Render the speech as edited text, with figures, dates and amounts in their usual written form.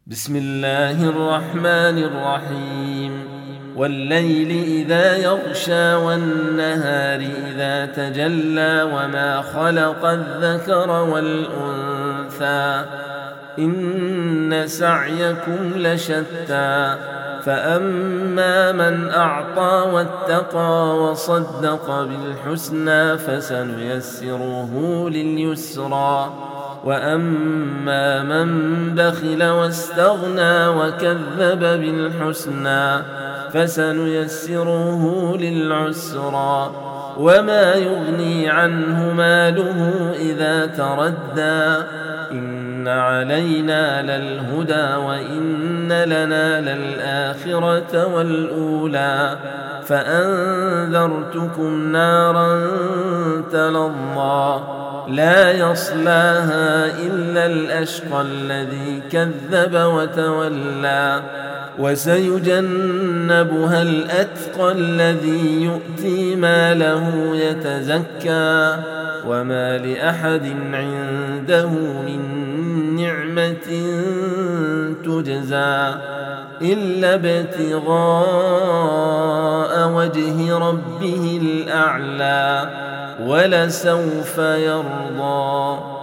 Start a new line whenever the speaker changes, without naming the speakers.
بسم الله الرحمن الرحيم والليل إذا يغشى والنهار إذا تجلى وما خلق الذكر والأنثى إن سعيكم لشتى فأما من أعطى واتقى وصدق بالحسنى فسنيسره لليسرى وأما من بخل واستغنى وكذب بالحسنى فسنيسره للعسرى وما يغني عنه ماله إذا تردى إن علينا للهدى وإن لنا للآخرة والأولى فأنذرتكم نارا تلظى لا يصلاها إلا الأشقى الذي كذب وتولى وسيجنبها الأتقى الذي يؤتي ماله يتزكى وما لأحد عنده من نعمة تجزى إلا ابتغاء وجه ربه الأعلى ولسوف يرضى.